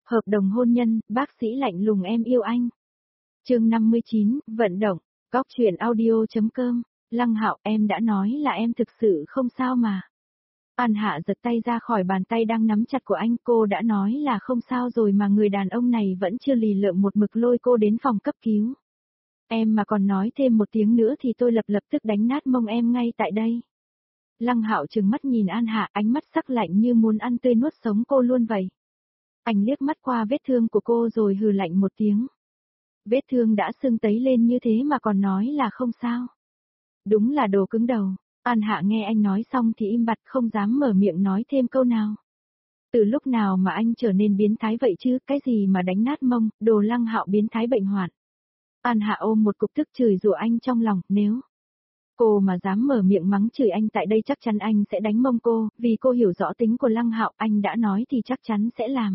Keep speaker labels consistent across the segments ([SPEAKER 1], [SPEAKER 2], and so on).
[SPEAKER 1] Hợp đồng hôn nhân, bác sĩ lạnh lùng em yêu anh. Chương 59, vận động, góc truyện audio.com, Lăng Hạo em đã nói là em thực sự không sao mà. An Hạ giật tay ra khỏi bàn tay đang nắm chặt của anh, cô đã nói là không sao rồi mà người đàn ông này vẫn chưa lì lợm một mực lôi cô đến phòng cấp cứu. Em mà còn nói thêm một tiếng nữa thì tôi lập tức đánh nát mông em ngay tại đây. Lăng Hạo trừng mắt nhìn An Hạ, ánh mắt sắc lạnh như muốn ăn tươi nuốt sống cô luôn vậy. Anh liếc mắt qua vết thương của cô rồi hừ lạnh một tiếng. Vết thương đã sưng tấy lên như thế mà còn nói là không sao. Đúng là đồ cứng đầu. An Hạ nghe anh nói xong thì im bặt không dám mở miệng nói thêm câu nào. Từ lúc nào mà anh trở nên biến thái vậy chứ, cái gì mà đánh nát mông, đồ Lăng Hạo biến thái bệnh hoạn. An Hạ ôm một cục tức chửi rủa anh trong lòng, nếu cô mà dám mở miệng mắng chửi anh tại đây chắc chắn anh sẽ đánh mông cô, vì cô hiểu rõ tính của Lăng Hạo, anh đã nói thì chắc chắn sẽ làm.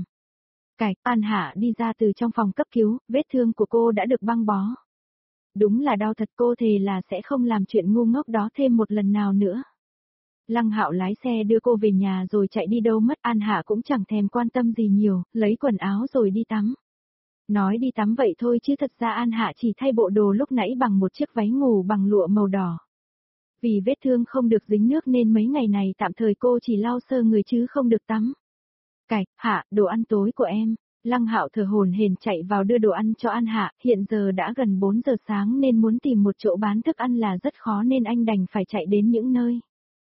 [SPEAKER 1] An Hạ đi ra từ trong phòng cấp cứu, vết thương của cô đã được băng bó. Đúng là đau thật, cô thề là sẽ không làm chuyện ngu ngốc đó thêm một lần nào nữa. Lăng Hạo lái xe đưa cô về nhà rồi chạy đi đâu mất, An Hạ cũng chẳng thèm quan tâm gì nhiều, lấy quần áo rồi đi tắm. Nói đi tắm vậy thôi chứ thật ra An Hạ chỉ thay bộ đồ lúc nãy bằng một chiếc váy ngủ bằng lụa màu đỏ. Vì vết thương không được dính nước nên mấy ngày này tạm thời cô chỉ lau sơ người chứ không được tắm. Hạ, đồ ăn tối của em. Lăng Hạo thở hổn hển chạy vào đưa đồ ăn cho An Hạ, hiện giờ đã gần 4 giờ sáng nên muốn tìm một chỗ bán thức ăn là rất khó nên anh đành phải chạy đến những nơi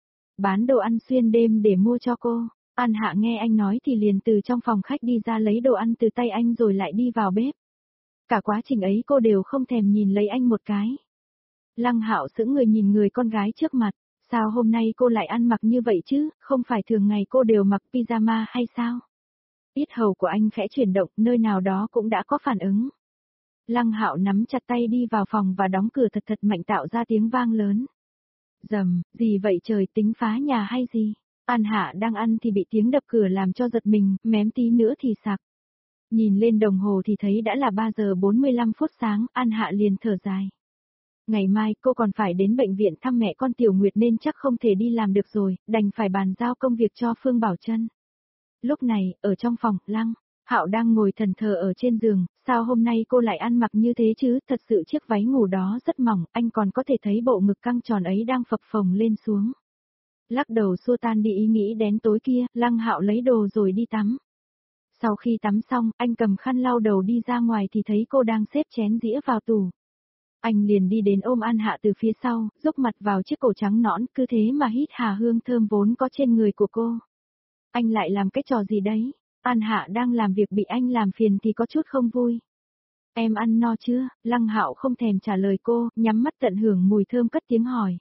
[SPEAKER 1] bán đồ ăn xuyên đêm để mua cho cô. An Hạ nghe anh nói thì liền từ trong phòng khách đi ra lấy đồ ăn từ tay anh rồi lại đi vào bếp. Cả quá trình ấy cô đều không thèm nhìn lấy anh một cái. Lăng Hạo sững người nhìn người con gái trước mặt, sao hôm nay cô lại ăn mặc như vậy chứ, không phải thường ngày cô đều mặc pyjama hay sao? Yết hầu của anh khẽ chuyển động, nơi nào đó cũng đã có phản ứng. Lăng Hạo nắm chặt tay đi vào phòng và đóng cửa thật mạnh tạo ra tiếng vang lớn. Rầm, gì vậy trời, tính phá nhà hay gì? An Hạ đang ăn thì bị tiếng đập cửa làm cho giật mình, mém tí nữa thì sặc. Nhìn lên đồng hồ thì thấy đã là 3 giờ 45 phút sáng, An Hạ liền thở dài. Ngày mai cô còn phải đến bệnh viện thăm mẹ con Tiểu Nguyệt nên chắc không thể đi làm được rồi, đành phải bàn giao công việc cho Phương Bảo Trân. Lúc này, ở trong phòng, Lăng Hạo đang ngồi thần thờ ở trên giường, sao hôm nay cô lại ăn mặc như thế chứ, thật sự chiếc váy ngủ đó rất mỏng, anh còn có thể thấy bộ ngực căng tròn ấy đang phập phồng lên xuống. Lắc đầu xua tan đi ý nghĩ đen tối kia, Lăng Hạo lấy đồ rồi đi tắm. Sau khi tắm xong, anh cầm khăn lau đầu đi ra ngoài thì thấy cô đang xếp chén dĩa vào tủ. Anh liền đi đến ôm An Hạ từ phía sau, dốc mặt vào chiếc cổ trắng nõn, cứ thế mà hít hà hương thơm vốn có trên người của cô. Anh lại làm cái trò gì đấy? An Hạ đang làm việc bị anh làm phiền thì có chút không vui. Em ăn no chưa? Lăng Hạo không thèm trả lời cô, nhắm mắt tận hưởng mùi thơm cất tiếng hỏi.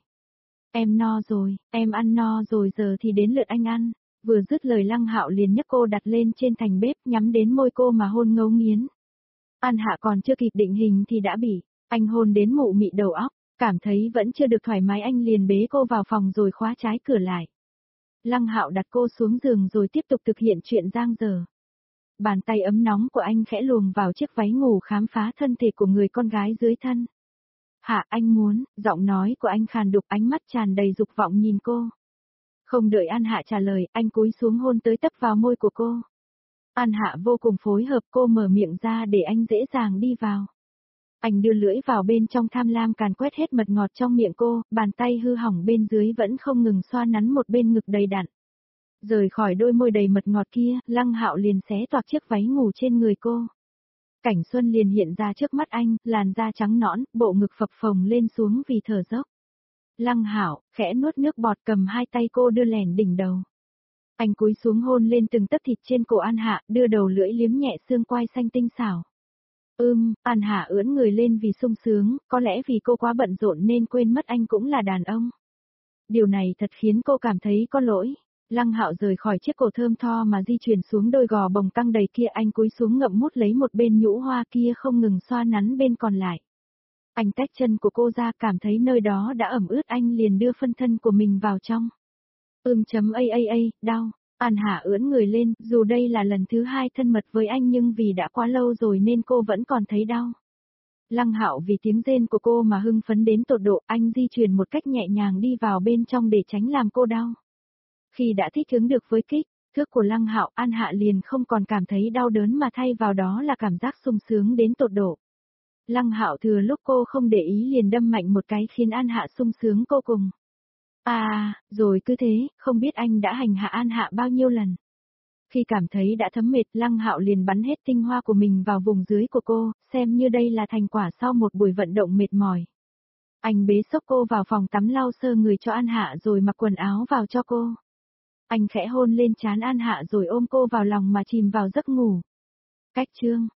[SPEAKER 1] Em no rồi, em ăn no rồi giờ thì đến lượt anh ăn. Vừa dứt lời Lăng Hạo liền nhấc cô đặt lên trên thành bếp nhắm đến môi cô mà hôn ngấu nghiến. An Hạ còn chưa kịp định hình thì đã bị anh hôn đến mụ mị đầu óc, cảm thấy vẫn chưa được thoải mái anh liền bế cô vào phòng rồi khóa trái cửa lại. Lăng Hạo đặt cô xuống giường rồi tiếp tục thực hiện chuyện giang dở. Bàn tay ấm nóng của anh khẽ luồn vào chiếc váy ngủ khám phá thân thể của người con gái dưới thân. Hạ anh muốn, giọng nói của anh khàn đục ánh mắt tràn đầy dục vọng nhìn cô. Không đợi An Hạ trả lời, anh cúi xuống hôn tới tấp vào môi của cô. An Hạ vô cùng phối hợp, cô mở miệng ra để anh dễ dàng đi vào. Anh đưa lưỡi vào bên trong tham lam càn quét hết mật ngọt trong miệng cô, bàn tay hư hỏng bên dưới vẫn không ngừng xoa nắn một bên ngực đầy đặn. Rời khỏi đôi môi đầy mật ngọt kia, Lăng Hạo liền xé toạc chiếc váy ngủ trên người cô. Cảnh xuân liền hiện ra trước mắt anh, làn da trắng nõn, bộ ngực phập phồng lên xuống vì thở dốc. Lăng Hạo khẽ nuốt nước bọt cầm hai tay cô đưa lèn đỉnh đầu. Anh cúi xuống hôn lên từng tấc thịt trên cổ An Hạ, đưa đầu lưỡi liếm nhẹ xương quai xanh tinh xảo. An Hạ ưỡn người lên vì sung sướng, có lẽ vì cô quá bận rộn nên quên mất anh cũng là đàn ông. Điều này thật khiến cô cảm thấy có lỗi. Lăng Hạo rời khỏi chiếc cổ thơm tho mà di chuyển xuống đôi gò bồng căng đầy kia, anh cúi xuống ngậm mút lấy một bên nhũ hoa kia không ngừng xoa nắn bên còn lại. Anh tách chân của cô ra, cảm thấy nơi đó đã ẩm ướt, anh liền đưa phân thân của mình vào trong. Đau. An Hạ ưỡn người lên, dù đây là lần thứ 2 thân mật với anh nhưng vì đã quá lâu rồi nên cô vẫn còn thấy đau. Lăng Hạo vì tiếng rên của cô mà hưng phấn đến tột độ, anh di chuyển một cách nhẹ nhàng đi vào bên trong để tránh làm cô đau. Khi đã thích ứng được với kích Thước của Lăng Hạo, An Hạ liền không còn cảm thấy đau đớn mà thay vào đó là cảm giác sung sướng đến tột độ. Lăng Hạo thừa lúc cô không để ý liền đâm mạnh một cái khiến An Hạ sung sướng vô cùng. Rồi cứ thế, không biết anh đã hành hạ An Hạ bao nhiêu lần. Khi cảm thấy đã thấm mệt, Lăng Hạo liền bắn hết tinh hoa của mình vào vùng dưới của cô, xem như đây là thành quả sau một buổi vận động mệt mỏi. Anh bế xốc cô vào phòng tắm lau sơ người cho An Hạ rồi mặc quần áo vào cho cô. Anh khẽ hôn lên trán An Hạ rồi ôm cô vào lòng mà chìm vào giấc ngủ. Cách chương